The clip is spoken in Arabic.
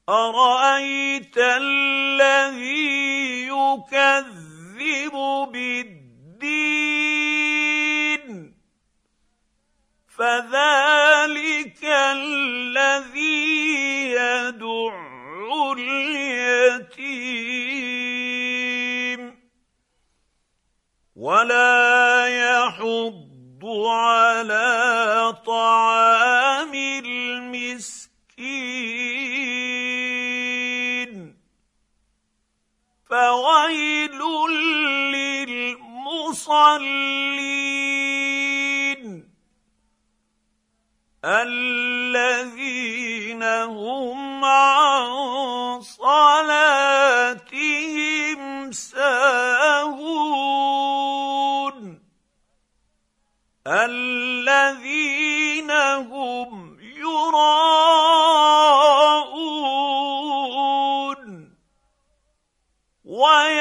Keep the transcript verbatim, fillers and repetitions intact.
أَرَأَيْتَ الَّذِي يُكَذِّبُ بِالدِّينِ فَذَلِكَ الَّذِي يَدُعُّ الْيَتِيمَ وَلَا يَحُضُّ عَلَىٰ طَعَامِ الْمِسْكِينِ فَوَيْلٌ لِّلْمُصَلِّينَ الَّذِينَ هُمْ عَن صَلَاتِهِمْ سَاهُونَ الَّذِينَ هُمْ يُرَاءُونَ